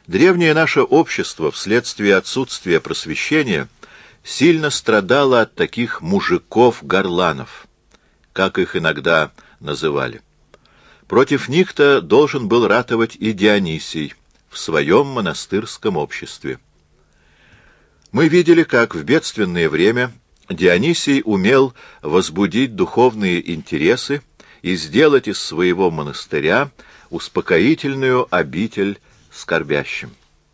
Древнее наше общество вследствие отсутствия просвещения сильно страдало от таких мужиков-горланов, как их иногда называли. Против них-то должен был ратовать и Дионисий в своем монастырском обществе. Мы видели, как в бедственное время Дионисий умел возбудить духовные интересы и сделать из своего монастыря успокоительную обитель скорбящим.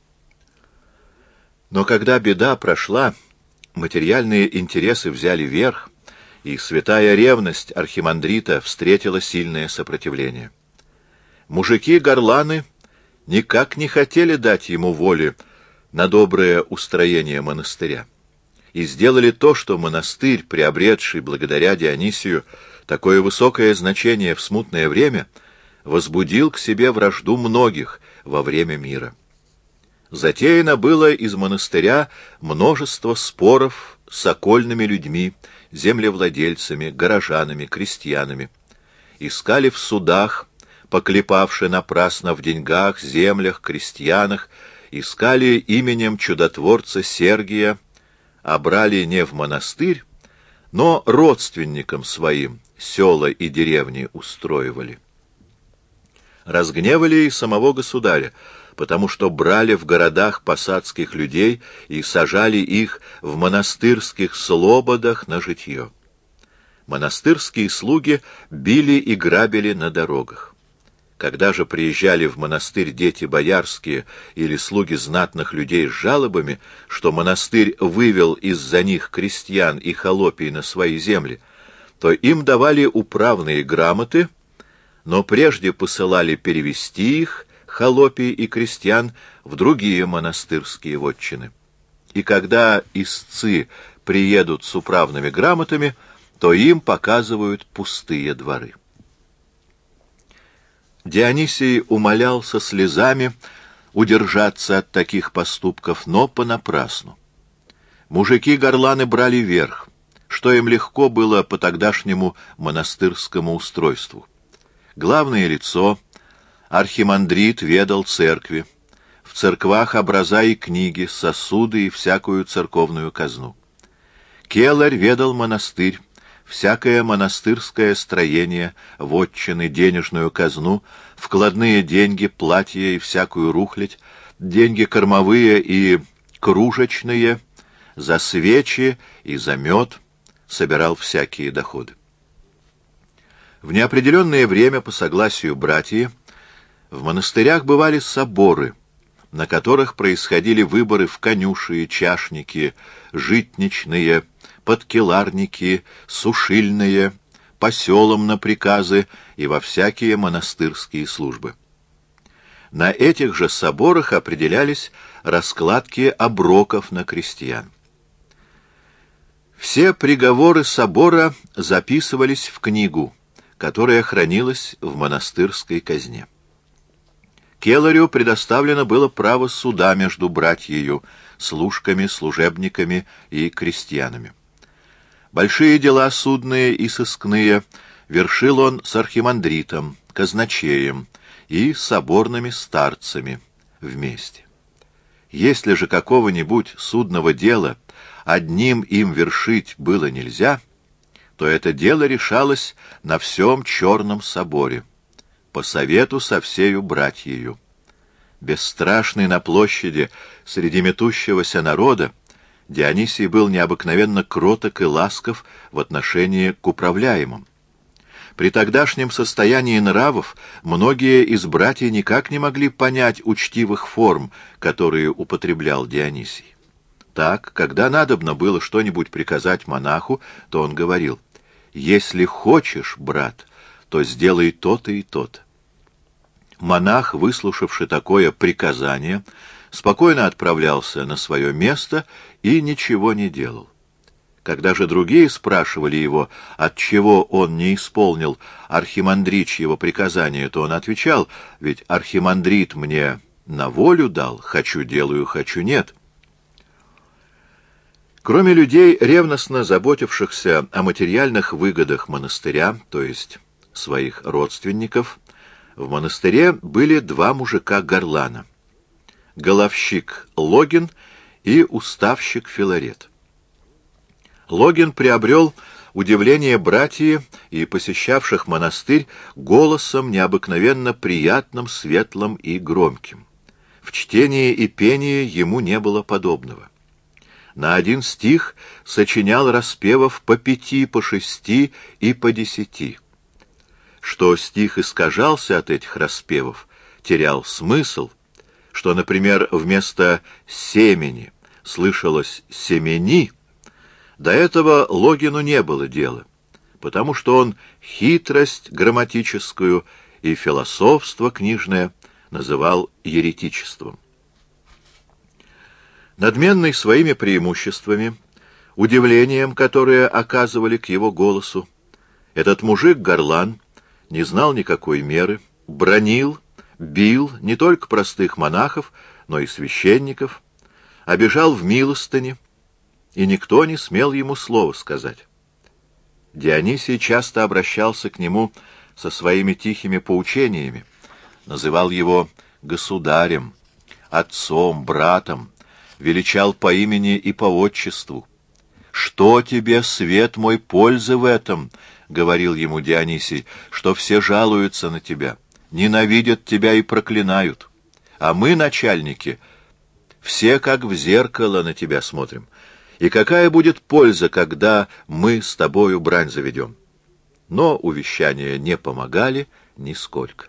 Но когда беда прошла, материальные интересы взяли верх, и святая ревность архимандрита встретила сильное сопротивление. Мужики-горланы никак не хотели дать ему воли на доброе устроение монастыря, и сделали то, что монастырь, приобретший благодаря Дионисию такое высокое значение в смутное время, возбудил к себе вражду многих во время мира. Затеяно было из монастыря множество споров с окольными людьми, землевладельцами, горожанами, крестьянами. Искали в судах, поклепавши напрасно в деньгах, землях, крестьянах, искали именем чудотворца Сергия, а брали не в монастырь, но родственникам своим села и деревни устроивали. Разгневали и самого государя, потому что брали в городах посадских людей и сажали их в монастырских слободах на житье. Монастырские слуги били и грабили на дорогах. Когда же приезжали в монастырь дети боярские или слуги знатных людей с жалобами, что монастырь вывел из-за них крестьян и холопий на свои земли, то им давали управные грамоты, но прежде посылали перевести их, холопий и крестьян, в другие монастырские вотчины. И когда истцы приедут с управными грамотами, то им показывают пустые дворы. Дионисий умолял со слезами удержаться от таких поступков, но понапрасну. Мужики-горланы брали верх, что им легко было по тогдашнему монастырскому устройству. Главное лицо, архимандрит, ведал церкви, в церквах образа и книги, сосуды и всякую церковную казну. Келарь ведал монастырь, всякое монастырское строение, вотчины, денежную казну, вкладные деньги, платья и всякую рухлядь, деньги кормовые и кружечные, за свечи и за мед собирал всякие доходы. В неопределенное время, по согласию братьев, в монастырях бывали соборы, на которых происходили выборы в конюши, чашники, житничные, подкеларники, сушильные, по селам на приказы и во всякие монастырские службы. На этих же соборах определялись раскладки оброков на крестьян. Все приговоры собора записывались в книгу, которая хранилась в монастырской казне. Келарю предоставлено было право суда между братьею, служками, служебниками и крестьянами. Большие дела судные и сыскные вершил он с архимандритом, казначеем и соборными старцами вместе. Если же какого-нибудь судного дела одним им вершить было нельзя, то это дело решалось на всем Черном соборе, по совету со всею братьею. Бесстрашный на площади среди метущегося народа, Дионисий был необыкновенно кроток и ласков в отношении к управляемым. При тогдашнем состоянии нравов многие из братьев никак не могли понять учтивых форм, которые употреблял Дионисий. Так, когда надобно было что-нибудь приказать монаху, то он говорил: «Если хочешь, брат, то сделай то-то и то-то». Монах, выслушавший такое приказание, спокойно отправлялся на свое место и ничего не делал. Когда же другие спрашивали его, отчего он не исполнил архимандричьего приказания, то он отвечал: «Ведь архимандрит мне на волю дал, хочу делаю, хочу нет». Кроме людей, ревностно заботившихся о материальных выгодах монастыря, то есть своих родственников, в монастыре были два мужика-горлана. головщик Логин и уставщик Филарет. Логин приобрел удивление братьев и посещавших монастырь голосом необыкновенно приятным, светлым и громким. В чтении и пении ему не было подобного. На один стих сочинял распевов по 5, по 6 и по 10. Что стих искажался от этих распевов, терял смысл, что, например, вместо «семени» слышалось «семени», до этого Логину не было дела, потому что он хитрость грамматическую и философство книжное называл еретичеством. Надменный своими преимуществами, удивлением, которое оказывали к его голосу, этот мужик-горлан не знал никакой меры, бранил, бил не только простых монахов, но и священников, обижал в милостыне, и никто не смел ему слова сказать. Дионисий часто обращался к нему со своими тихими поучениями, называл его государем, отцом, братом, величал по имени и по отчеству. «Что тебе, свет мой, пользы в этом?» — говорил ему Дионисий, — «что все жалуются на тебя, ненавидят тебя и проклинают. А мы, начальники, все как в зеркало на тебя смотрим. И какая будет польза, когда мы с тобою брань заведем?» Но увещания не помогали нисколько.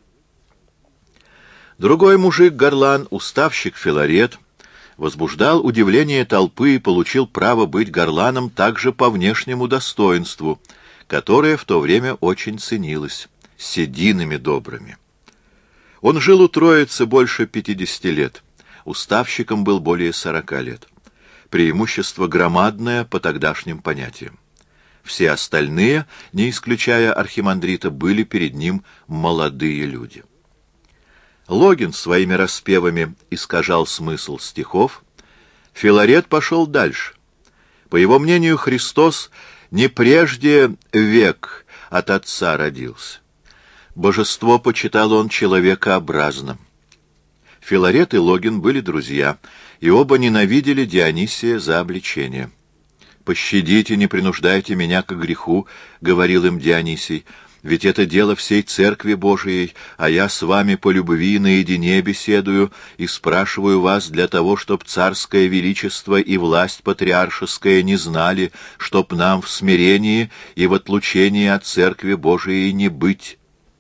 Другой мужик-горлан, уставщик Филарет, возбуждал удивление толпы и получил право быть горланом также по внешнему достоинству, которое в то время очень ценилось, сединами добрыми. Он жил у Троицы больше 50 лет, уставщиком был более 40 лет. Преимущество громадное по тогдашним понятиям. Все остальные, не исключая архимандрита, были перед ним молодые люди. Логин своими распевами искажал смысл стихов. Филарет пошел дальше. По его мнению, Христос не прежде век от Отца родился. Божество почитал он человекообразным. Филарет и Логин были друзья, и оба ненавидели Дионисия за обличение. «Пощадите, не принуждайте меня к греху», — говорил им Дионисий, — «ведь это дело всей Церкви Божией, а я с вами по любви наедине беседую и спрашиваю вас для того, чтоб царское величество и власть патриаршеская не знали, чтоб нам в смирении и в отлучении от Церкви Божией не быть».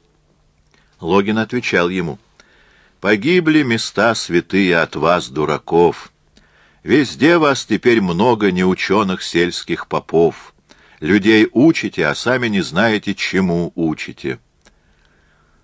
Логин отвечал ему: «Погибли места святые от вас, дураков. Везде вас теперь много неученых сельских попов. Людей учите, а сами не знаете, чему учите.